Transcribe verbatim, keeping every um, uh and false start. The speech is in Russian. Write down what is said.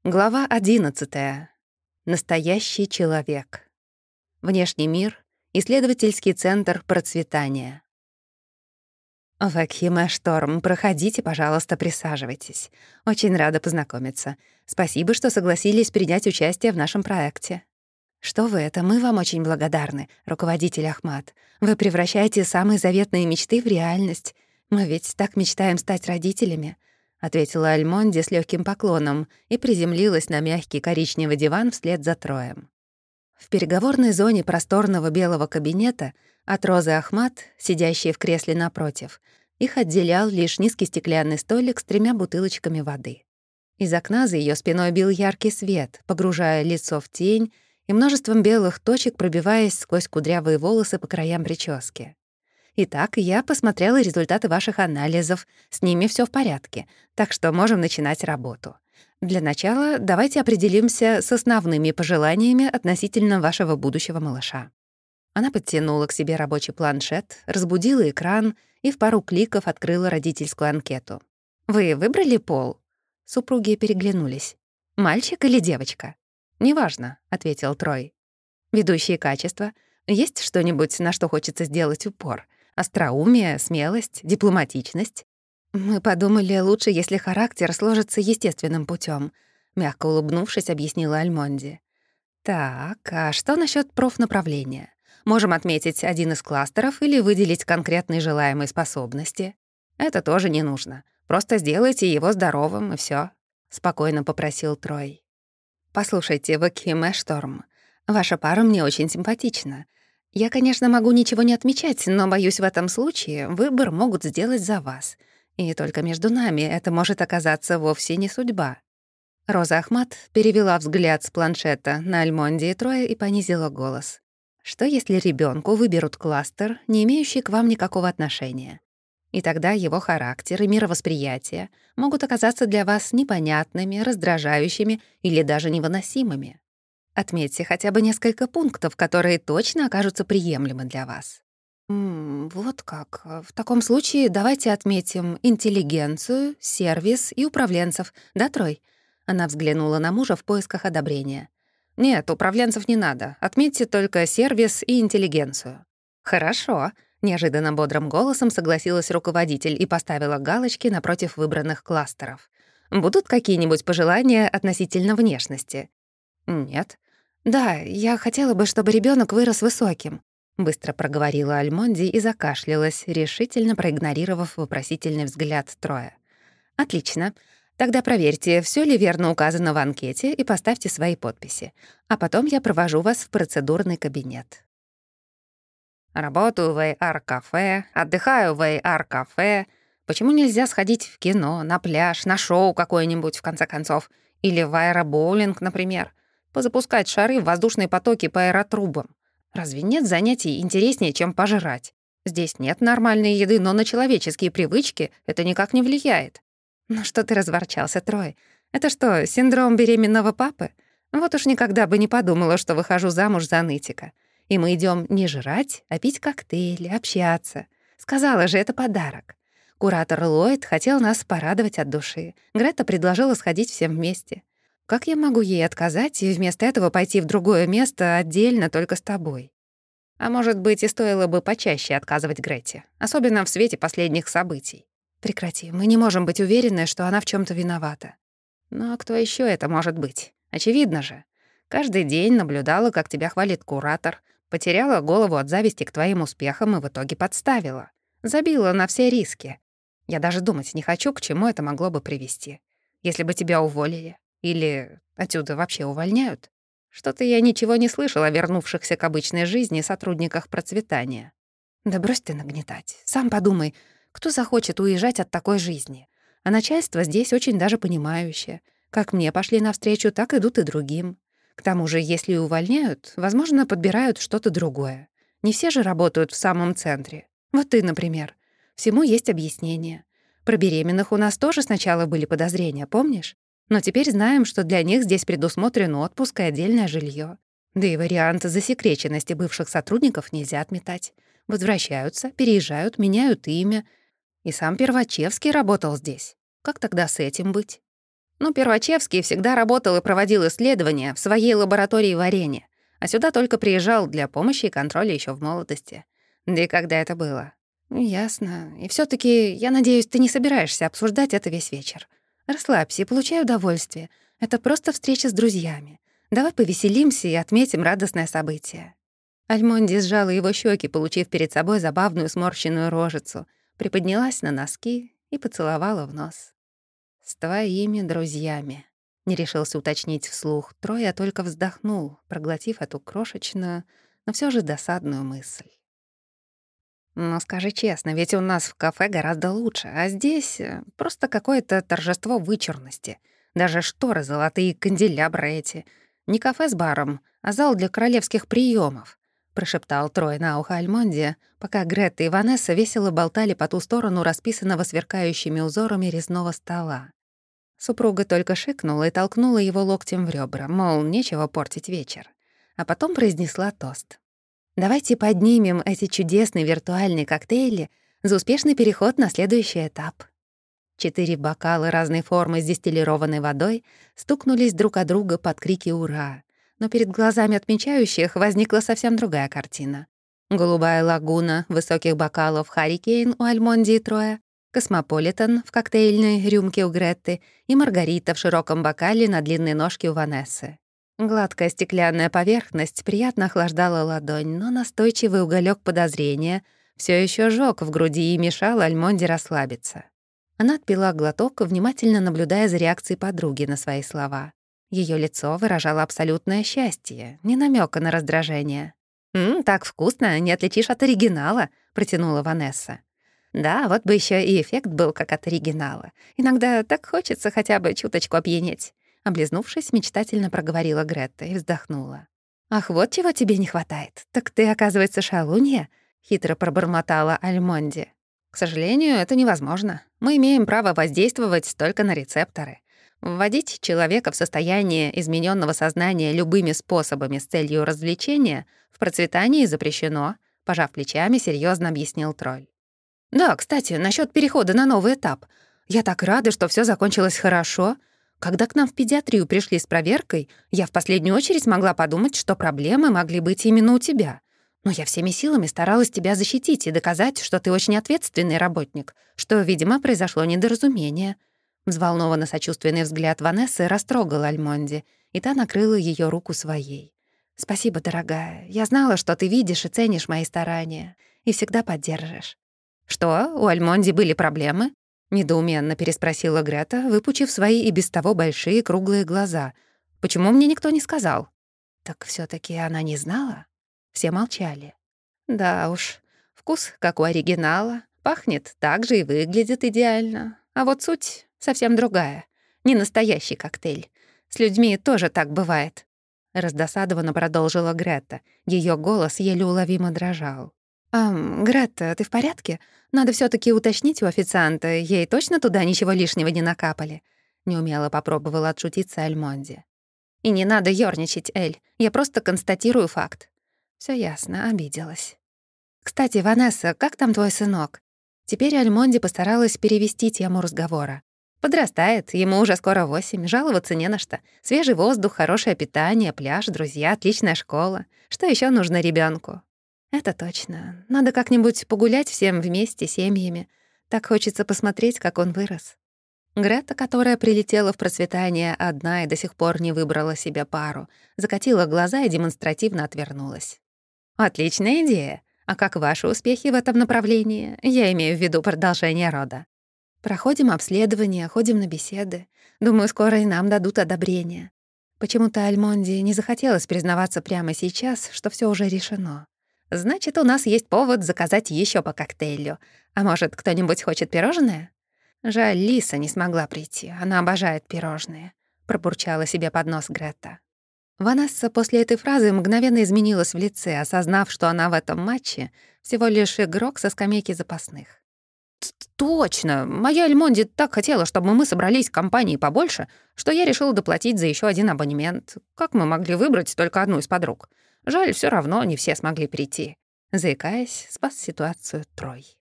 Глава одиннадцатая. Настоящий человек. Внешний мир. Исследовательский центр процветания. Векхиме Шторм, проходите, пожалуйста, присаживайтесь. Очень рада познакомиться. Спасибо, что согласились принять участие в нашем проекте. Что вы это, мы вам очень благодарны, руководитель Ахмат. Вы превращаете самые заветные мечты в реальность. Мы ведь так мечтаем стать родителями. — ответила Альмонди с легким поклоном и приземлилась на мягкий коричневый диван вслед за Троем. В переговорной зоне просторного белого кабинета от Розы Ахмат, сидящей в кресле напротив, их отделял лишь низкий стеклянный столик с тремя бутылочками воды. Из окна за ее спиной бил яркий свет, погружая лицо в тень и множеством белых точек пробиваясь сквозь кудрявые волосы по краям прически. Итак, я посмотрела результаты ваших анализов. С ними все в порядке, так что можем начинать работу. Для начала давайте определимся с основными пожеланиями относительно вашего будущего малыша. Она подтянула к себе рабочий планшет, разбудила экран и в пару кликов открыла родительскую анкету. «Вы выбрали пол?» Супруги переглянулись. «Мальчик или девочка?» «Неважно», — ответил Трой. «Ведущие качества. Есть что-нибудь, на что хочется сделать упор? Остроумие, смелость, дипломатичность. Мы подумали, лучше, если характер сложится естественным путем, мягко улыбнувшись, объяснила Альмонди. Так, а что насчет профнаправления? Можем отметить один из кластеров или выделить конкретные желаемые способности. Это тоже не нужно. Просто сделайте его здоровым, и все, спокойно попросил Трой. Послушайте, Векхиме Шторм, ваша пара мне очень симпатична. Я, конечно, могу ничего не отмечать, но, боюсь, в этом случае выбор могут сделать за вас. И только между нами это может оказаться вовсе не судьба». Роза Ахмат перевела взгляд с планшета на Альмонди и Троя и понизила голос. «Что, если ребенку выберут кластер, не имеющий к вам никакого отношения? И тогда его характер и мировосприятие могут оказаться для вас непонятными, раздражающими или даже невыносимыми. Отметьте хотя бы несколько пунктов, которые точно окажутся приемлемы для вас». «М, вот как. В таком случае давайте отметим интеллигенцию, сервис и управленцев. Да, Трой?» Она взглянула на мужа в поисках одобрения. «Нет, управленцев не надо. Отметьте только сервис и интеллигенцию». «Хорошо», — неожиданно бодрым голосом согласилась руководитель и поставила галочки напротив выбранных кластеров. «Будут какие-нибудь пожелания относительно внешности?» «Нет». «Да, я хотела бы, чтобы ребенок вырос высоким», — быстро проговорила Альмонди и закашлялась, решительно проигнорировав вопросительный взгляд Троя. «Отлично. Тогда проверьте, все ли верно указано в анкете, и поставьте свои подписи. А потом я провожу вас в процедурный кабинет». «Работаю в эй ар-кафе, отдыхаю в эй ар-кафе. Почему нельзя сходить в кино, на пляж, на шоу какое-нибудь, в конце концов? Или в аэробоулинг, например? Позапускать шары в воздушные потоки по аэротрубам. Разве нет занятий интереснее, чем пожрать? Здесь нет нормальной еды, но на человеческие привычки это никак не влияет». «Ну что ты разворчался, Трой? Это что, синдром беременного папы? Вот уж никогда бы не подумала, что выхожу замуж за нытика. И мы идем не жрать, а пить коктейли, общаться. Сказала же, это подарок. Куратор Ллойд хотел нас порадовать от души. Грета предложила сходить всем вместе. Как я могу ей отказать и вместо этого пойти в другое место отдельно только с тобой? А может быть, и стоило бы почаще отказывать Грете, особенно в свете последних событий. Прекрати, мы не можем быть уверены, что она в чем то виновата. Ну а кто еще это может быть? Очевидно же. Каждый день наблюдала, как тебя хвалит куратор, потеряла голову от зависти к твоим успехам и в итоге подставила. Забила на все риски. Я даже думать не хочу, к чему это могло бы привести. Если бы тебя уволили. Или отсюда вообще увольняют? Что-то я ничего не слышала о вернувшихся к обычной жизни сотрудниках процветания. Да брось ты нагнетать. Сам подумай, кто захочет уезжать от такой жизни? А начальство здесь очень даже понимающее. Как мне пошли навстречу, так идут и другим. К тому же, если и увольняют, возможно, подбирают что-то другое. Не все же работают в самом центре. Вот ты, например. Всему есть объяснение. Про беременных у нас тоже сначала были подозрения, помнишь? Но теперь знаем, что для них здесь предусмотрен отпуск и отдельное жилье. Да и варианты засекреченности бывших сотрудников нельзя отметать. Возвращаются, переезжают, меняют имя. И сам Первачевский работал здесь. Как тогда с этим быть? Ну, Первачевский всегда работал и проводил исследования в своей лаборатории варенья, а сюда только приезжал для помощи и контроля еще в молодости. Да и когда это было? Ну, ясно. И все таки я надеюсь, ты не собираешься обсуждать это весь вечер. Расслабься и получай удовольствие. Это просто встреча с друзьями. Давай повеселимся и отметим радостное событие». Альмонди сжала его щеки, получив перед собой забавную сморщенную рожицу, приподнялась на носки и поцеловала в нос. «С твоими друзьями», — не решился уточнить вслух Трой, а только вздохнул, проглотив эту крошечную, но все же досадную мысль. «Ну, скажи честно, ведь у нас в кафе гораздо лучше, а здесь э, просто какое-то торжество вычурности. Даже шторы золотые, канделябры эти. Не кафе с баром, а зал для королевских приемов, прошептал Трой на ухо Альмонде, пока Гретта и Ванесса весело болтали по ту сторону расписанного сверкающими узорами резного стола. Супруга только шикнула и толкнула его локтем в ребра, мол, нечего портить вечер. А потом произнесла тост. «Давайте поднимем эти чудесные виртуальные коктейли за успешный переход на следующий этап». Четыре бокала разной формы с дистиллированной водой стукнулись друг о друга под крики «Ура!», но перед глазами отмечающих возникла совсем другая картина. Голубая лагуна высоких бокалов «Харрикейн» у Альмонди и Троя, «Космополитен» в коктейльной рюмке у Гретты и «Маргарита» в широком бокале на длинной ножке у Ванессы. Гладкая стеклянная поверхность приятно охлаждала ладонь, но настойчивый уголек подозрения все еще жёг в груди и мешал Альмонде расслабиться. Она отпила глоток, внимательно наблюдая за реакцией подруги на свои слова. Ее лицо выражало абсолютное счастье, ни намека на раздражение. «М, так вкусно, не отличишь от оригинала», — протянула Ванесса. «Да, вот бы еще и эффект был как от оригинала. Иногда так хочется хотя бы чуточку опьянеть». Облизнувшись, мечтательно проговорила Гретта и вздохнула. «Ах, вот чего тебе не хватает. Так ты, оказывается, шалунья?» — хитро пробормотала Альмонди. «К сожалению, это невозможно. Мы имеем право воздействовать только на рецепторы. Вводить человека в состояние измененного сознания любыми способами с целью развлечения в процветании запрещено», — пожав плечами, серьезно объяснил Тролль. «Да, кстати, насчет перехода на новый этап. Я так рада, что все закончилось хорошо. Когда к нам в педиатрию пришли с проверкой, я в последнюю очередь могла подумать, что проблемы могли быть именно у тебя. Но я всеми силами старалась тебя защитить и доказать, что ты очень ответственный работник, что, видимо, произошло недоразумение». Взволнованно сочувственный взгляд Ванессы растрогал Альмонди, и та накрыла ее руку своей. «Спасибо, дорогая. Я знала, что ты видишь и ценишь мои старания, и всегда поддержишь». «Что, у Альмонди были проблемы?» — недоуменно переспросила Грета, выпучив свои и без того большие круглые глаза. «Почему мне никто не сказал?» «Так все таки она не знала?» Все молчали. «Да уж, вкус, как у оригинала, пахнет так же и выглядит идеально. А вот суть совсем другая. Не настоящий коктейль. С людьми тоже так бывает». Раздосадованно продолжила Грета. Ее голос еле уловимо дрожал. «Ам, Грета, ты в порядке? Надо все таки уточнить у официанта, ей точно туда ничего лишнего не накапали?» Неумело попробовала отшутиться Альмонди. «И не надо ёрничать, Эль, я просто констатирую факт». Все ясно, обиделась. «Кстати, Ванесса, как там твой сынок?» Теперь Альмонди постаралась перевести тему разговора. «Подрастает, ему уже скоро восемь, жаловаться не на что. Свежий воздух, хорошее питание, пляж, друзья, отличная школа. Что еще нужно ребенку? «Это точно. Надо как-нибудь погулять всем вместе, семьями. Так хочется посмотреть, как он вырос». Грета, которая прилетела в процветание одна и до сих пор не выбрала себе пару, закатила глаза и демонстративно отвернулась. «Отличная идея. А как ваши успехи в этом направлении? Я имею в виду продолжение рода». «Проходим обследование, ходим на беседы. Думаю, скоро и нам дадут одобрение». Почему-то Альмонди не захотелось признаваться прямо сейчас, что все уже решено. «Значит, у нас есть повод заказать еще по коктейлю. А может, кто-нибудь хочет пирожное?» «Жаль, Лиса не смогла прийти. Она обожает пирожные», — пробурчала себе под нос Грета. Ванесса после этой фразы мгновенно изменилась в лице, осознав, что она в этом матче всего лишь игрок со скамейки запасных. «Точно! Моя Альмонди так хотела, чтобы мы собрались компанией побольше, что я решила доплатить за еще один абонемент. Как мы могли выбрать только одну из подруг? Жаль, все равно не все смогли прийти». Заикаясь, спас ситуацию Трой.